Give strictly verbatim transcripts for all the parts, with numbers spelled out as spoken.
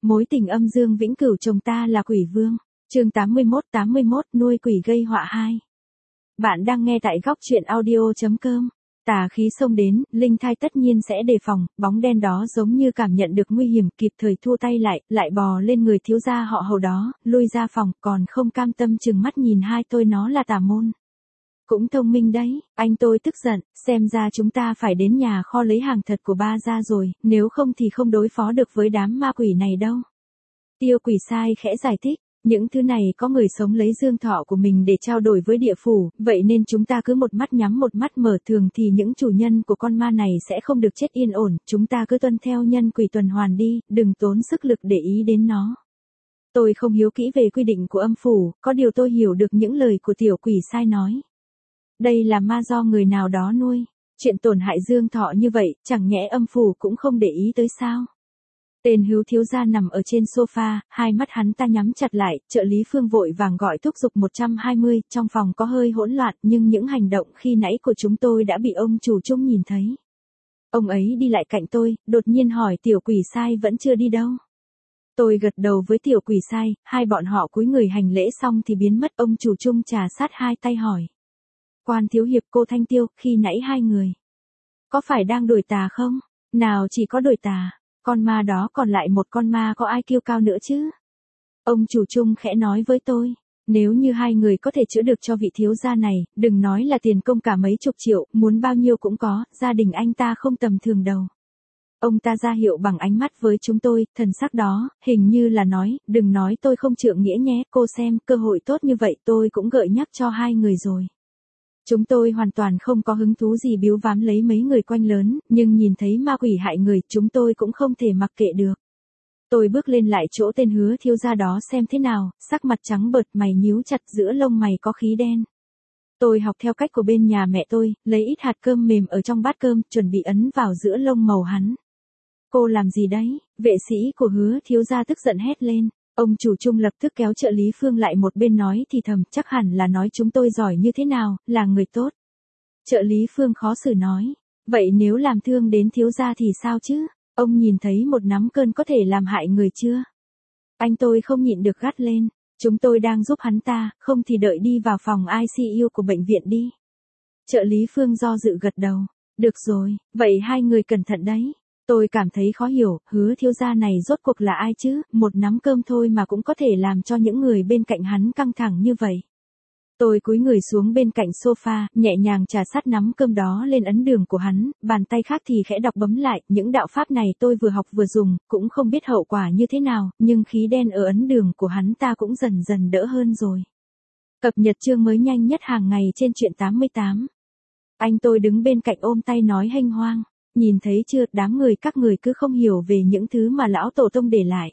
Mối tình âm dương vĩnh cửu chồng ta là quỷ vương. Chương tám mươi mốt tám mươi mốt nuôi quỷ gây họa hai. Bạn đang nghe tại góc truyện audio chấm com. Tà khí xông đến, linh thai tất nhiên sẽ đề phòng, bóng đen đó giống như cảm nhận được nguy hiểm, kịp thời thua tay lại, lại bò lên người thiếu gia họ Hầu đó, lui ra phòng, còn không cam tâm chừng mắt nhìn hai tôi nó là tà môn. Cũng thông minh đấy, anh tôi tức giận, xem ra chúng ta phải đến nhà kho lấy hàng thật của ba ra rồi, nếu không thì không đối phó được với đám ma quỷ này đâu. Tiêu quỷ sai khẽ giải thích. Những thứ này có người sống lấy dương thọ của mình để trao đổi với địa phủ, vậy nên chúng ta cứ một mắt nhắm một mắt mở, thường thì những chủ nhân của con ma này sẽ không được chết yên ổn, chúng ta cứ tuân theo nhân quỷ tuần hoàn đi, đừng tốn sức lực để ý đến nó. Tôi không hiếu kỹ về quy định của âm phủ, có điều tôi hiểu được những lời của tiểu quỷ sai nói. Đây là ma do người nào đó nuôi, chuyện tổn hại dương thọ như vậy, chẳng nhẽ âm phủ cũng không để ý tới sao? Tên Hữu thiếu gia nằm ở trên sofa, hai mắt hắn ta nhắm chặt lại, trợ lý Phương vội vàng gọi thúc giục một trăm hai mươi, trong phòng có hơi hỗn loạn, nhưng những hành động khi nãy của chúng tôi đã bị ông chủ chung nhìn thấy. Ông ấy đi lại cạnh tôi, đột nhiên hỏi tiểu quỷ sai vẫn chưa đi đâu. Tôi gật đầu với tiểu quỷ sai, hai bọn họ cúi người hành lễ xong thì biến mất, ông chủ chung trà sát hai tay hỏi. Quan thiếu hiệp, cô Thanh Tiêu, khi nãy hai người có phải đang đuổi tà không? Nào chỉ có đuổi tà. Con ma đó còn lại một con ma có ai kiêu cao nữa chứ? Ông chủ chung khẽ nói với tôi, nếu như hai người có thể chữa được cho vị thiếu gia này, đừng nói là tiền công cả mấy chục triệu, muốn bao nhiêu cũng có, gia đình anh ta không tầm thường đâu. Ông ta ra hiệu bằng ánh mắt với chúng tôi, thần sắc đó, hình như là nói, đừng nói tôi không trượng nghĩa nhé, cô xem, cơ hội tốt như vậy tôi cũng gợi nhắc cho hai người rồi. Chúng tôi hoàn toàn không có hứng thú gì biếu vám lấy mấy người quanh lớn, nhưng nhìn thấy ma quỷ hại người, chúng tôi cũng không thể mặc kệ được. Tôi bước lên lại chỗ tên Hứa thiếu gia đó xem thế nào, sắc mặt trắng bợt, mày nhíu chặt, giữa lông mày có khí đen. Tôi học theo cách của bên nhà mẹ tôi, lấy ít hạt cơm mềm ở trong bát cơm, chuẩn bị ấn vào giữa lông màu hắn. Cô làm gì đấy? Vệ sĩ của Hứa thiếu gia tức giận hét lên. Ông chủ chung lập tức kéo trợ lý Phương lại một bên nói thì thầm, chắc hẳn là nói chúng tôi giỏi như thế nào, là người tốt. Trợ lý Phương khó xử nói, vậy nếu làm thương đến thiếu gia thì sao chứ? Ông nhìn thấy một nắm cơn có thể làm hại người chưa? Anh tôi không nhịn được gắt lên, chúng tôi đang giúp hắn ta, không thì đợi đi vào phòng i xê u của bệnh viện đi. Trợ lý Phương do dự gật đầu, được rồi, vậy hai người cẩn thận đấy. Tôi cảm thấy khó hiểu, Hứa thiếu gia này rốt cuộc là ai chứ, một nắm cơm thôi mà cũng có thể làm cho những người bên cạnh hắn căng thẳng như vậy. Tôi cúi người xuống bên cạnh sofa, nhẹ nhàng trà sát nắm cơm đó lên ấn đường của hắn, bàn tay khác thì khẽ đọc bấm lại, những đạo pháp này tôi vừa học vừa dùng, cũng không biết hậu quả như thế nào, nhưng khí đen ở ấn đường của hắn ta cũng dần dần đỡ hơn rồi. Cập nhật chương mới nhanh nhất hàng ngày trên truyện tám mươi tám. Anh tôi đứng bên cạnh ôm tay nói hênh hoang. Nhìn thấy chưa, đám người các người cứ không hiểu về những thứ mà lão tổ tông để lại.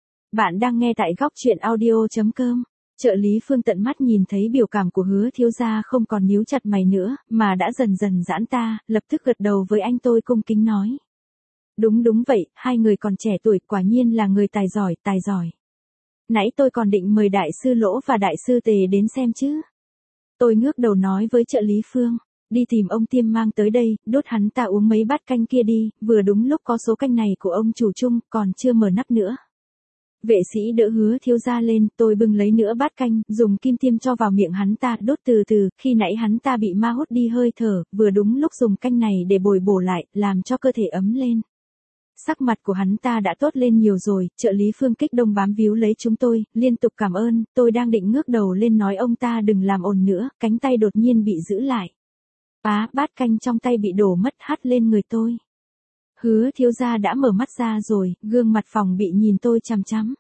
Bạn đang nghe tại góc truyện audio chấm com. Trợ lý Phương tận mắt nhìn thấy biểu cảm của Hứa thiếu gia không còn nhíu chặt mày nữa, mà đã dần dần giãn ta, lập tức gật đầu với anh tôi cung kính nói. Đúng đúng vậy, hai người còn trẻ tuổi, quả nhiên là người tài giỏi, tài giỏi. Nãy tôi còn định mời đại sư Lỗ và đại sư Tề đến xem chứ. Tôi ngước đầu nói với trợ lý Phương. Đi tìm ông Tiêm mang tới đây, đốt hắn ta uống mấy bát canh kia đi, vừa đúng lúc có số canh này của ông chủ chung, còn chưa mở nắp nữa. Vệ sĩ đỡ Hứa thiếu gia lên, tôi bưng lấy nữa bát canh, dùng kim tiêm cho vào miệng hắn ta, đốt từ từ, khi nãy hắn ta bị ma hút đi hơi thở, vừa đúng lúc dùng canh này để bồi bổ lại, làm cho cơ thể ấm lên. Sắc mặt của hắn ta đã tốt lên nhiều rồi, trợ lý Phương kích động bám víu lấy chúng tôi, liên tục cảm ơn, tôi đang định ngước đầu lên nói ông ta đừng làm ồn nữa, cánh tay đột nhiên bị giữ lại. Á, bát canh trong tay bị đổ mất hắt lên người tôi. Hứa thiếu gia đã mở mắt ra rồi, gương mặt phòng bị nhìn tôi chằm chằm.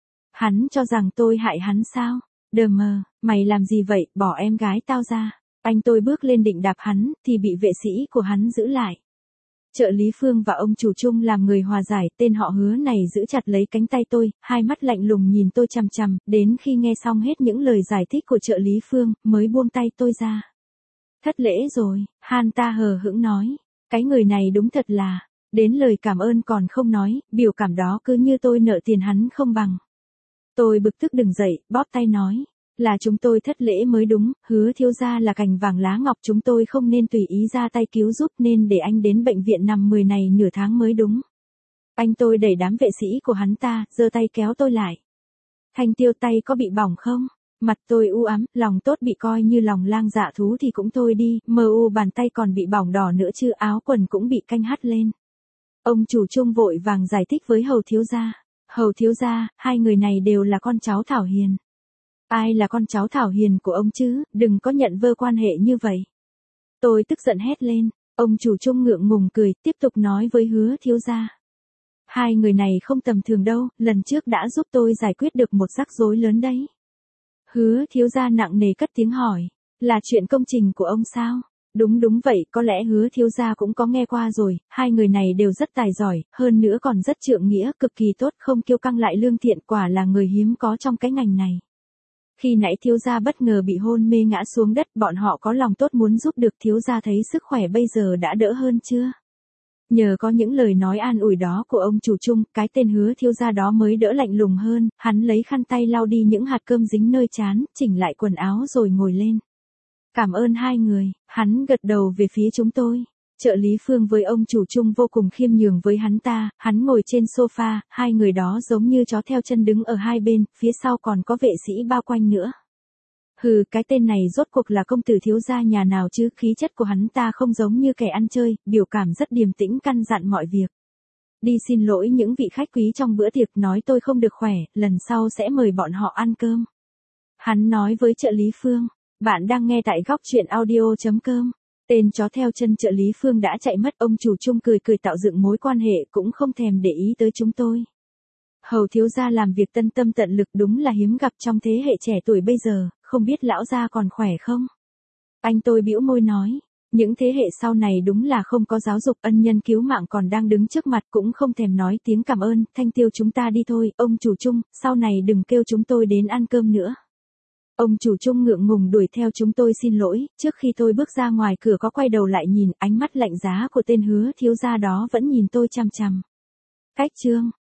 Hắn cho rằng tôi hại hắn sao? Đờ mờ, mày làm gì vậy, bỏ em gái tao ra. Anh tôi bước lên định đạp hắn, thì bị vệ sĩ của hắn giữ lại. Trợ lý Phương và ông chủ chung làm người hòa giải, tên họ Hứa này giữ chặt lấy cánh tay tôi, hai mắt lạnh lùng nhìn tôi chằm chằm, đến khi nghe xong hết những lời giải thích của trợ lý Phương, mới buông tay tôi ra. Thất lễ rồi, han ta hờ hững nói, cái người này đúng thật là, đến lời cảm ơn còn không nói, biểu cảm đó cứ như tôi nợ tiền hắn không bằng. Tôi bực tức đứng dậy, bóp tay nói, là chúng tôi thất lễ mới đúng, Hứa thiếu gia là cành vàng lá ngọc, chúng tôi không nên tùy ý ra tay cứu giúp, nên để anh đến bệnh viện nằm mười này nửa tháng mới đúng. Anh tôi đẩy đám vệ sĩ của hắn ta, giơ tay kéo tôi lại. Thanh Tiêu tay có bị bỏng không? Mặt tôi u ám, lòng tốt bị coi như lòng lang dạ thú thì cũng thôi đi, mờ u bàn tay còn bị bỏng đỏ nữa chứ, áo quần cũng bị canh hắt lên. Ông chủ Trung vội vàng giải thích với Hầu thiếu gia. Hầu thiếu gia, hai người này đều là con cháu Thảo Hiền. Ai là con cháu Thảo Hiền của ông chứ, đừng có nhận vơ quan hệ như vậy. Tôi tức giận hét lên, ông chủ Trung ngượng ngùng cười, tiếp tục nói với Hứa thiếu gia. Hai người này không tầm thường đâu, lần trước đã giúp tôi giải quyết được một rắc rối lớn đấy. Hứa thiếu gia nặng nề cất tiếng hỏi, là chuyện công trình của ông sao? Đúng đúng vậy, có lẽ Hứa thiếu gia cũng có nghe qua rồi, hai người này đều rất tài giỏi, hơn nữa còn rất trượng nghĩa, cực kỳ tốt, không kiêu căng lại lương thiện, quả là người hiếm có trong cái ngành này. Khi nãy thiếu gia bất ngờ bị hôn mê ngã xuống đất, bọn họ có lòng tốt muốn giúp được, thiếu gia thấy sức khỏe bây giờ đã đỡ hơn chưa? Nhờ có những lời nói an ủi đó của ông chủ Trung, cái tên Hứa thiếu gia đó mới đỡ lạnh lùng hơn, hắn lấy khăn tay lau đi những hạt cơm dính nơi trán, chỉnh lại quần áo rồi ngồi lên. Cảm ơn hai người, hắn gật đầu về phía chúng tôi. Trợ lý Phương với ông chủ Trung vô cùng khiêm nhường với hắn ta, hắn ngồi trên sofa, hai người đó giống như chó theo chân đứng ở hai bên, phía sau còn có vệ sĩ bao quanh nữa. Hừ, cái tên này rốt cuộc là công tử thiếu gia nhà nào chứ, khí chất của hắn ta không giống như kẻ ăn chơi, biểu cảm rất điềm tĩnh căn dặn mọi việc. Đi xin lỗi những vị khách quý trong bữa tiệc, nói tôi không được khỏe, lần sau sẽ mời bọn họ ăn cơm. Hắn nói với trợ lý Phương, bạn đang nghe tại góc truyện audio.com. Tên chó theo chân trợ lý Phương đã chạy mất, ông chủ Trung cười cười tạo dựng mối quan hệ cũng không thèm để ý tới chúng tôi. Hầu thiếu gia làm việc tân tâm tận lực đúng là hiếm gặp trong thế hệ trẻ tuổi bây giờ, không biết lão gia còn khỏe không? Anh tôi bĩu môi nói, những thế hệ sau này đúng là không có giáo dục, ân nhân cứu mạng còn đang đứng trước mặt cũng không thèm nói tiếng cảm ơn. Thanh Tiêu, chúng ta đi thôi, ông chủ Trung, sau này đừng kêu chúng tôi đến ăn cơm nữa. Ông chủ Trung ngượng ngùng đuổi theo chúng tôi xin lỗi, trước khi tôi bước ra ngoài cửa có quay đầu lại nhìn, ánh mắt lạnh giá của tên Hứa thiếu gia đó vẫn nhìn tôi chằm chằm. Cách chương